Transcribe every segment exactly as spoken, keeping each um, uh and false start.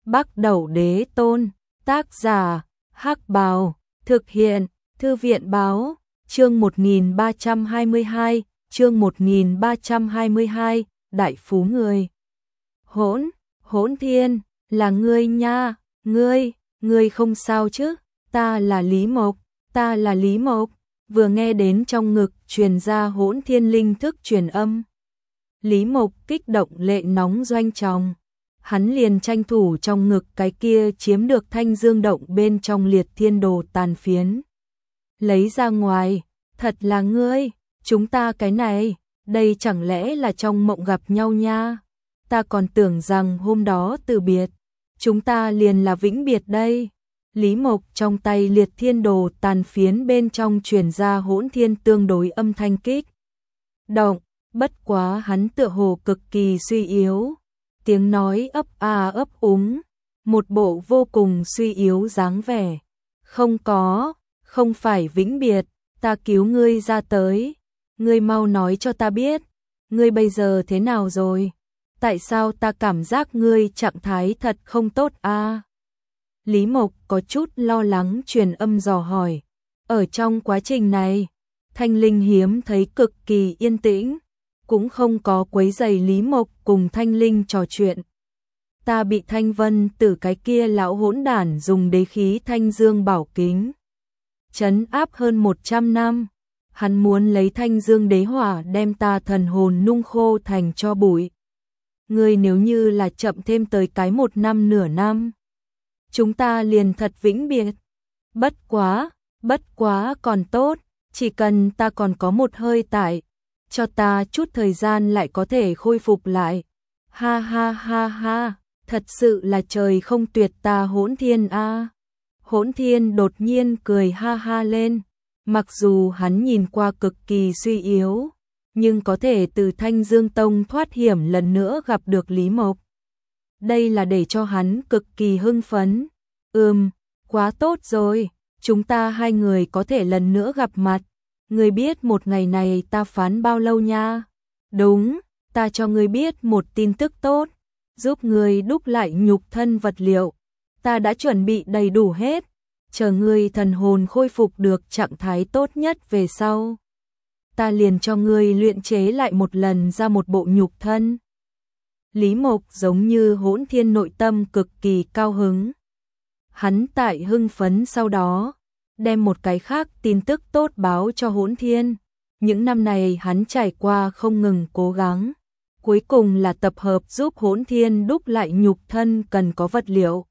Bắc Đẩu Đế Tôn, tác giả, Hắc Bào, thực hiện, Thư viện Báo, chương một nghìn ba trăm hai mươi hai, chương một nghìn ba trăm hai mươi hai, Đại Phú Người. Hỗn, Hỗn Thiên, là ngươi nha, ngươi, ngươi không sao chứ, ta là Lý Mộc, ta là Lý Mộc, vừa nghe đến trong ngực truyền ra Hỗn Thiên linh thức truyền âm. Lý Mộc kích động lệ nóng doanh tròng. Hắn liền tranh thủ trong ngực cái kia chiếm được thanh dương động bên trong liệt thiên đồ tàn phiến. Lấy ra ngoài, thật là ngươi, chúng ta cái này, đây chẳng lẽ là trong mộng gặp nhau nha. Ta còn tưởng rằng hôm đó từ biệt, chúng ta liền là vĩnh biệt đây. Lý Mộc trong tay liệt thiên đồ tàn phiến bên trong truyền ra Hỗn Thiên tương đối âm thanh kích động, bất quá hắn tựa hồ cực kỳ suy yếu. Tiếng nói ấp a ấp úng, một bộ vô cùng suy yếu dáng vẻ. Không có, không phải vĩnh biệt, ta cứu ngươi ra tới. Ngươi mau nói cho ta biết, ngươi bây giờ thế nào rồi? Tại sao ta cảm giác ngươi trạng thái thật không tốt a? À? Lý Mộc có chút lo lắng truyền âm dò hỏi. Ở trong quá trình này, Thanh Linh hiếm thấy cực kỳ yên tĩnh, cũng không có quấy rầy Lý Mộc cùng Thanh Linh trò chuyện. Ta bị Thanh Vân Tử cái kia lão hỗn đản dùng đế khí Thanh Dương Bảo Kính trấn áp hơn một trăm năm. Hắn muốn lấy Thanh Dương đế hỏa đem ta thần hồn nung khô thành tro bụi. Ngươi nếu như là chậm thêm tới cái một năm nửa năm, chúng ta liền thật vĩnh biệt. Bất quá, bất quá còn tốt, chỉ cần ta còn có một hơi tại, cho ta chút thời gian lại có thể khôi phục lại. Ha ha ha ha, thật sự là trời không tuyệt ta Hỗn Thiên a. À. Hỗn Thiên đột nhiên cười ha ha lên, mặc dù hắn nhìn qua cực kỳ suy yếu, nhưng có thể từ Thanh Dương Tông thoát hiểm lần nữa gặp được Lý Mộc. Đây là để cho hắn cực kỳ hưng phấn. Ừm, quá tốt rồi, chúng ta hai người có thể lần nữa gặp mặt. Ngươi biết một ngày này ta phán bao lâu nha? Đúng, ta cho ngươi biết một tin tức tốt, giúp ngươi đúc lại nhục thân vật liệu. Ta đã chuẩn bị đầy đủ hết, chờ ngươi thần hồn khôi phục được trạng thái tốt nhất về sau. Ta liền cho ngươi luyện chế lại một lần ra một bộ nhục thân. Lý Mộc giống như Hỗn Thiên nội tâm cực kỳ cao hứng. Hắn tại hưng phấn sau đó, đem một cái khác tin tức tốt báo cho Hỗn Thiên. Những năm này hắn trải qua không ngừng cố gắng, cuối cùng là tập hợp giúp Hỗn Thiên đúc lại nhục thân cần có vật liệu.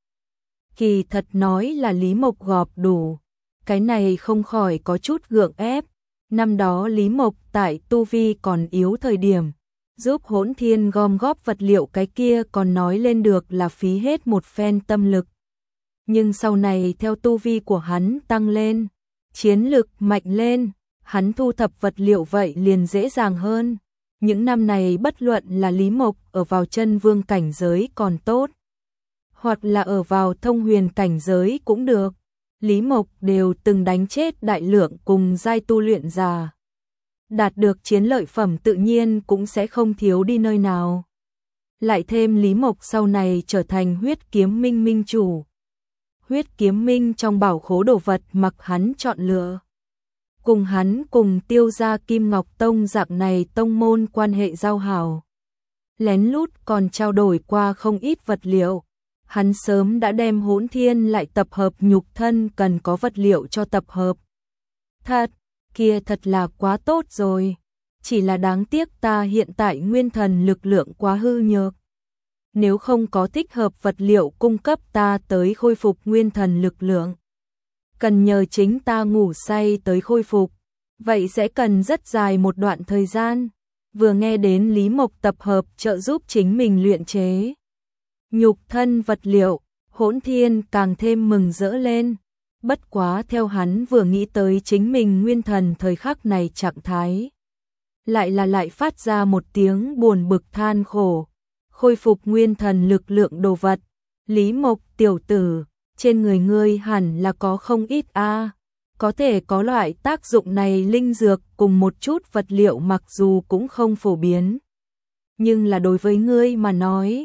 Kỳ thật nói là Lý Mộc gọp đủ, cái này không khỏi có chút gượng ép. Năm đó Lý Mộc tại tu vi còn yếu thời điểm, giúp Hỗn Thiên gom góp vật liệu cái kia còn nói lên được là phí hết một phen tâm lực. Nhưng sau này theo tu vi của hắn tăng lên, chiến lực mạnh lên, hắn thu thập vật liệu vậy liền dễ dàng hơn. Những năm này bất luận là Lý Mộc ở vào chân vương cảnh giới còn tốt, hoặc là ở vào thông huyền cảnh giới cũng được, Lý Mộc đều từng đánh chết đại lượng cùng giai tu luyện giả. Đạt được chiến lợi phẩm tự nhiên cũng sẽ không thiếu đi nơi nào. Lại thêm Lý Mộc sau này trở thành huyết kiếm minh minh chủ. Huyết kiếm minh trong bảo khố đồ vật mặc hắn chọn lựa. Cùng hắn cùng Tiêu gia Kim Ngọc Tông dạng này tông môn quan hệ giao hảo. Lén lút còn trao đổi qua không ít vật liệu. Hắn sớm đã đem Hỗn Thiên lại tập hợp nhục thân cần có vật liệu cho tập hợp. Thật, kia thật là quá tốt rồi. Chỉ là đáng tiếc ta hiện tại nguyên thần lực lượng quá hư nhược. Nếu không có thích hợp vật liệu cung cấp ta tới khôi phục nguyên thần lực lượng, cần nhờ chính ta ngủ say tới khôi phục, vậy sẽ cần rất dài một đoạn thời gian. Vừa nghe đến Lý Mộc tập hợp trợ giúp chính mình luyện chế nhục thân vật liệu, Hỗn Thiên càng thêm mừng rỡ lên. Bất quá theo hắn vừa nghĩ tới chính mình nguyên thần thời khắc này trạng thái, lại là lại phát ra một tiếng buồn bực than khổ. Khôi phục nguyên thần lực lượng đồ vật, Lý Mộc tiểu tử, trên người ngươi hẳn là có không ít a. À. Có thể có loại tác dụng này linh dược cùng một chút vật liệu mặc dù cũng không phổ biến, nhưng là đối với ngươi mà nói,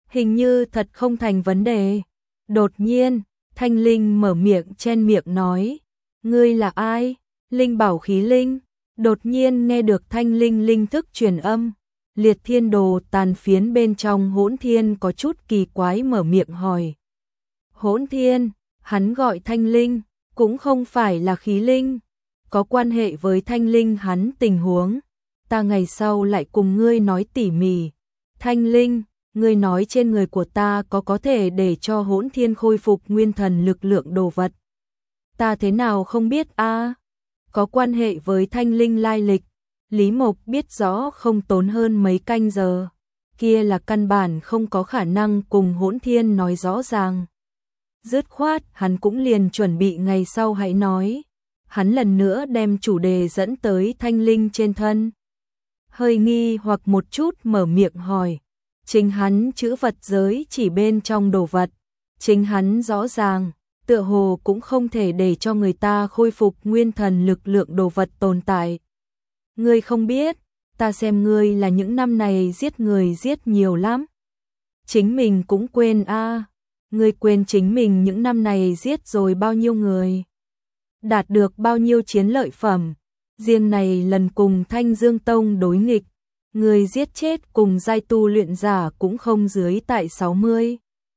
Hình như thật không thành vấn đề. Đột nhiên, Thanh Linh mở miệng chen miệng nói, ngươi là ai? Linh bảo khí linh. Đột nhiên nghe được Thanh Linh linh thức truyền âm, Liệt Thiên Đồ tàn phiến bên trong Hỗn Thiên có chút kỳ quái mở miệng hỏi. Hỗn Thiên, hắn gọi Thanh Linh, cũng không phải là khí linh, có quan hệ với Thanh Linh hắn tình huống, ta ngày sau lại cùng ngươi nói tỉ mỉ. Thanh Linh, ngươi nói trên người của ta có có thể để cho Hỗn Thiên khôi phục nguyên thần lực lượng đồ vật. Ta thế nào không biết a? Có quan hệ với Thanh Linh lai lịch, Lý Mộc biết rõ không tốn hơn mấy canh giờ, kia là căn bản không có khả năng cùng Hỗn Thiên nói rõ ràng. Dứt khoát, hắn cũng liền chuẩn bị ngày sau hãy nói. Hắn lần nữa đem chủ đề dẫn tới Thanh Linh trên thân. Hơi nghi hoặc một chút mở miệng hỏi. Chính hắn chữ vật giới chỉ bên trong đồ vật. Chính hắn rõ ràng, tựa hồ cũng không thể để cho người ta khôi phục nguyên thần lực lượng đồ vật tồn tại. Ngươi không biết, ta xem ngươi là những năm này giết người giết nhiều lắm. Chính mình cũng quên a. À. Ngươi quên chính mình những năm này giết rồi bao nhiêu người, đạt được bao nhiêu chiến lợi phẩm, riêng này lần cùng Thanh Dương Tông đối nghịch, người giết chết cùng giai tu luyện giả cũng không dưới tại sáu mươi,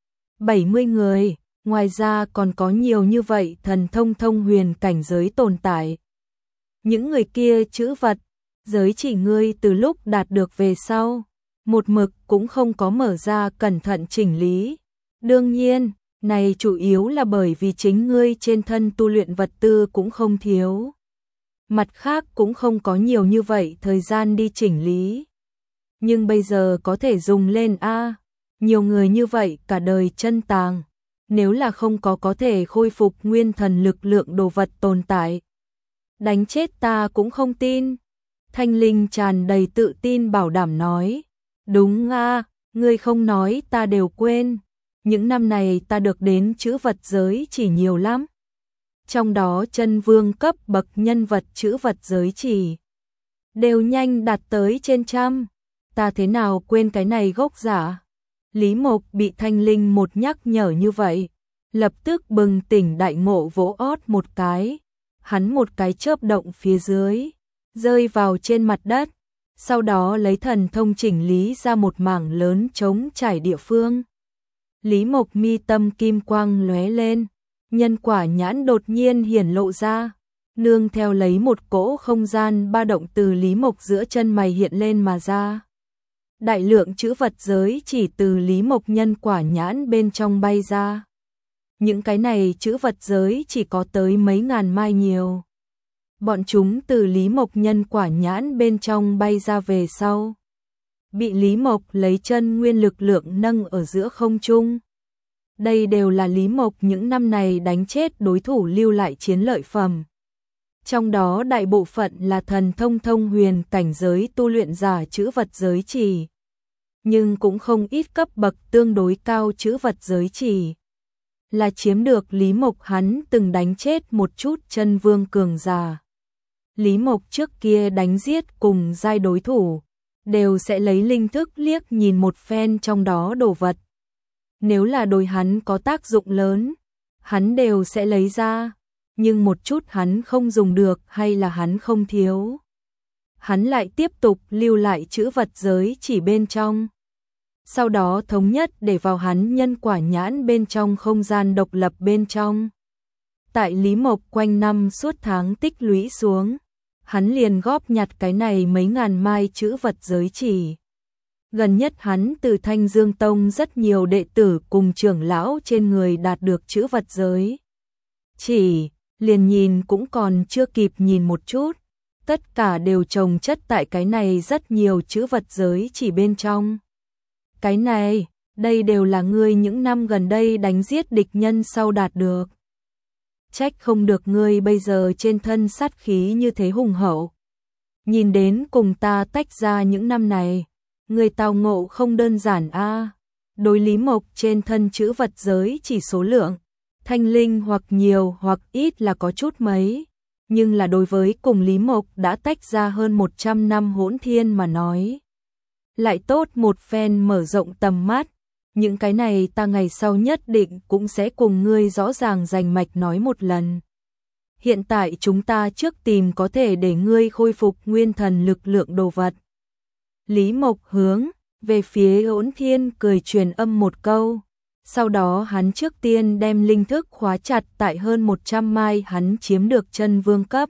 bảy mươi người, ngoài ra còn có nhiều như vậy thần thông thông huyền cảnh giới tồn tại. Những người kia chữ vật, giới chỉ ngươi từ lúc đạt được về sau, một mực cũng không có mở ra cẩn thận chỉnh lý. Đương nhiên, này chủ yếu là bởi vì chính ngươi trên thân tu luyện vật tư cũng không thiếu. Mặt khác cũng không có nhiều như vậy thời gian đi chỉnh lý. Nhưng bây giờ có thể dùng lên a, à, nhiều người như vậy cả đời chân tàng. Nếu là không có có thể khôi phục nguyên thần lực lượng đồ vật tồn tại, đánh chết ta cũng không tin. Thanh Linh tràn đầy tự tin bảo đảm nói. Đúng a, à, ngươi không nói ta đều quên. Những năm này ta được đến chữ vật giới chỉ nhiều lắm. Trong đó chân vương cấp bậc nhân vật chữ vật giới chỉ đều nhanh đạt tới trên trăm. Ta thế nào quên cái này gốc giả? Lý Mộc bị Thanh Linh một nhắc nhở như vậy, lập tức bừng tỉnh đại ngộ vỗ ót một cái. Hắn một cái chớp động phía dưới, rơi vào trên mặt đất. Sau đó lấy thần thông chỉnh lý ra một mảng lớn trống trải địa phương. Lý Mộc mi tâm kim quang lóe lên, nhân quả nhãn đột nhiên hiển lộ ra, nương theo lấy một cỗ không gian ba động từ Lý Mộc giữa chân mày hiện lên mà ra. Đại lượng chữ vật giới chỉ từ Lý Mộc nhân quả nhãn bên trong bay ra. Những cái này chữ vật giới chỉ có tới mấy ngàn mai nhiều. Bọn chúng từ Lý Mộc nhân quả nhãn bên trong bay ra về sau, bị Lý Mộc lấy chân nguyên lực lượng nâng ở giữa không trung. Đây đều là Lý Mộc những năm này đánh chết đối thủ lưu lại chiến lợi phẩm. Trong đó đại bộ phận là thần thông thông huyền cảnh giới tu luyện giả chữ vật giới chỉ. Nhưng cũng không ít cấp bậc tương đối cao chữ vật giới chỉ. Là chiếm được Lý Mộc hắn từng đánh chết một chút chân vương cường giả. Lý Mộc trước kia đánh giết cùng giai đối thủ, đều sẽ lấy linh thức liếc nhìn một phen trong đó đồ vật. Nếu là đối hắn có tác dụng lớn, hắn đều sẽ lấy ra, nhưng một chút hắn không dùng được hay là hắn không thiếu, hắn lại tiếp tục lưu lại chữ vật giới chỉ bên trong. Sau đó thống nhất để vào hắn nhân quả nhãn bên trong không gian độc lập bên trong. Tại Lý Mộc quanh năm suốt tháng tích lũy xuống, hắn liền góp nhặt cái này mấy ngàn mai chữ vật giới chỉ. Gần nhất hắn từ Thanh Dương Tông rất nhiều đệ tử cùng trưởng lão trên người đạt được chữ vật giới chỉ, liền nhìn cũng còn chưa kịp nhìn một chút, tất cả đều chồng chất tại cái này rất nhiều chữ vật giới chỉ bên trong. Cái này, đây đều là ngươi những năm gần đây đánh giết địch nhân sau đạt được. Trách không được ngươi bây giờ trên thân sát khí như thế hùng hậu. Nhìn đến cùng ta tách ra những năm này, người tao ngộ không đơn giản a. À. Đối Lý Mộc trên thân chữ vật giới chỉ số lượng, Thanh Linh hoặc nhiều hoặc ít là có chút mấy, nhưng là đối với cùng Lý Mộc đã tách ra hơn một trăm năm Hỗn Thiên mà nói, lại tốt một phen mở rộng tầm mắt. những cái này ta ngày sau nhất định cũng sẽ cùng ngươi rõ ràng rành mạch nói một lần. Hiện tại chúng ta trước tìm có thể để ngươi khôi phục nguyên thần lực lượng đồ vật. Lý Mộc hướng về phía Hỗn Thiên cười truyền âm một câu. Sau đó hắn trước tiên đem linh thức khóa chặt tại hơn một trăm mai hắn chiếm được chân vương cấp.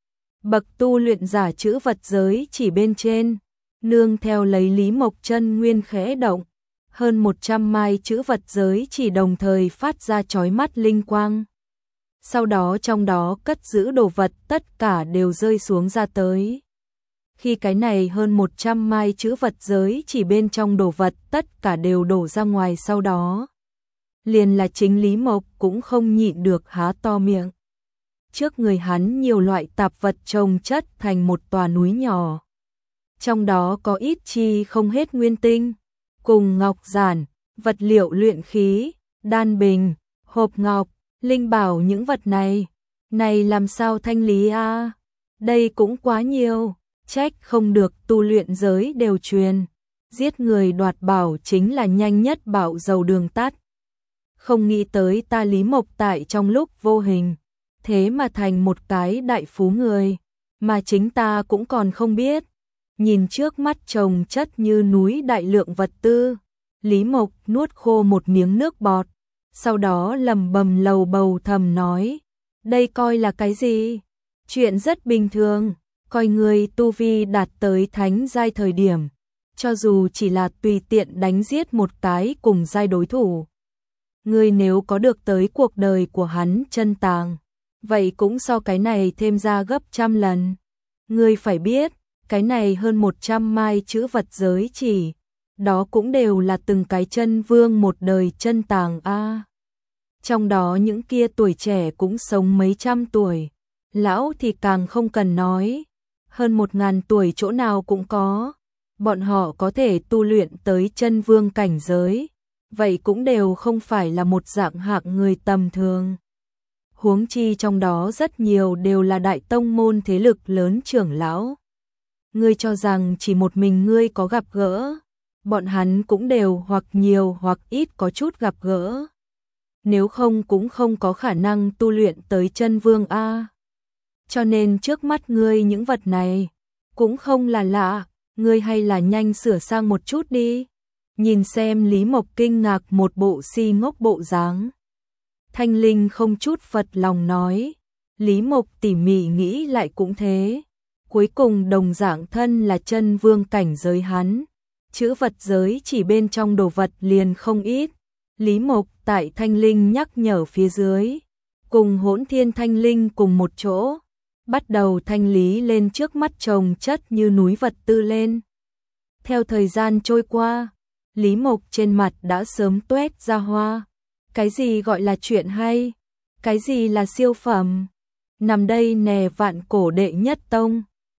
Bậc tu luyện giả chữ vật giới chỉ bên trên, nương theo lấy Lý Mộc chân nguyên khẽ động, hơn một trăm mai chữ vật giới chỉ đồng thời phát ra chói mắt linh quang. Sau đó trong đó cất giữ đồ vật tất cả đều rơi xuống ra tới. Khi cái này hơn một trăm mai chữ vật giới chỉ bên trong đồ vật tất cả đều đổ ra ngoài sau đó. Liền là chính Lý Mộc cũng không nhịn được há to miệng. Trước người hắn nhiều loại tạp vật chồng chất thành một tòa núi nhỏ. Trong đó có ít chi không hết nguyên tinh, cùng ngọc giản, vật liệu luyện khí, đan bình, hộp ngọc, linh bảo những vật này. Này làm sao thanh lý a? À? Đây cũng quá nhiều, trách không được tu luyện giới đều truyền. Giết người đoạt bảo chính là nhanh nhất bảo dầu đường tắt. Không nghĩ tới ta Lý Mộc tại trong lúc vô hình, thế mà thành một cái đại phú người, mà chính ta cũng còn không biết. Nhìn trước mắt chồng chất như núi đại lượng vật tư, Lý Mộc nuốt khô một miếng nước bọt, sau đó lầm bầm lầu bầu thầm nói, đây coi là cái gì? Chuyện rất bình thường, coi người tu vi đạt tới thánh giai thời điểm, cho dù chỉ là tùy tiện đánh giết một cái cùng giai đối thủ. Ngươi nếu có được tới cuộc đời của hắn chân tàng, vậy cũng so cái này thêm ra gấp trăm lần. Ngươi phải biết, cái này hơn một trăm mai chữ vật giới chỉ, đó cũng đều là từng cái chân vương một đời chân tàng a. À. Trong đó những kia tuổi trẻ cũng sống mấy trăm tuổi, lão thì càng không cần nói, hơn một ngàn tuổi chỗ nào cũng có. Bọn họ có thể tu luyện tới chân vương cảnh giới, vậy cũng đều không phải là một dạng hạng người tầm thường. Huống chi trong đó rất nhiều đều là đại tông môn thế lực lớn trưởng lão. Ngươi cho rằng chỉ một mình ngươi có gặp gỡ, bọn hắn cũng đều hoặc nhiều hoặc ít có chút gặp gỡ. Nếu không cũng không có khả năng tu luyện tới chân vương a. Cho nên trước mắt ngươi những vật này cũng không là lạ, ngươi hay là nhanh sửa sang một chút đi. Nhìn xem Lý Mộc kinh ngạc một bộ si ngốc bộ dáng. Thanh Linh không chút phật lòng nói, Lý Mộc tỉ mỉ nghĩ lại cũng thế. Cuối cùng đồng dạng thân là chân vương cảnh giới hắn, chữ vật giới chỉ bên trong đồ vật liền không ít. Lý Mộc tại Thanh Linh nhắc nhở phía dưới, cùng Hỗn Thiên Thanh Linh cùng một chỗ, bắt đầu thanh lý lên trước mắt chồng chất như núi vật tư lên. Theo thời gian trôi qua, Lý Mộc trên mặt đã sớm tuét ra hoa. Cái gì gọi là chuyện hay? Cái gì là siêu phẩm? Nằm đây nè vạn cổ đệ nhất tông,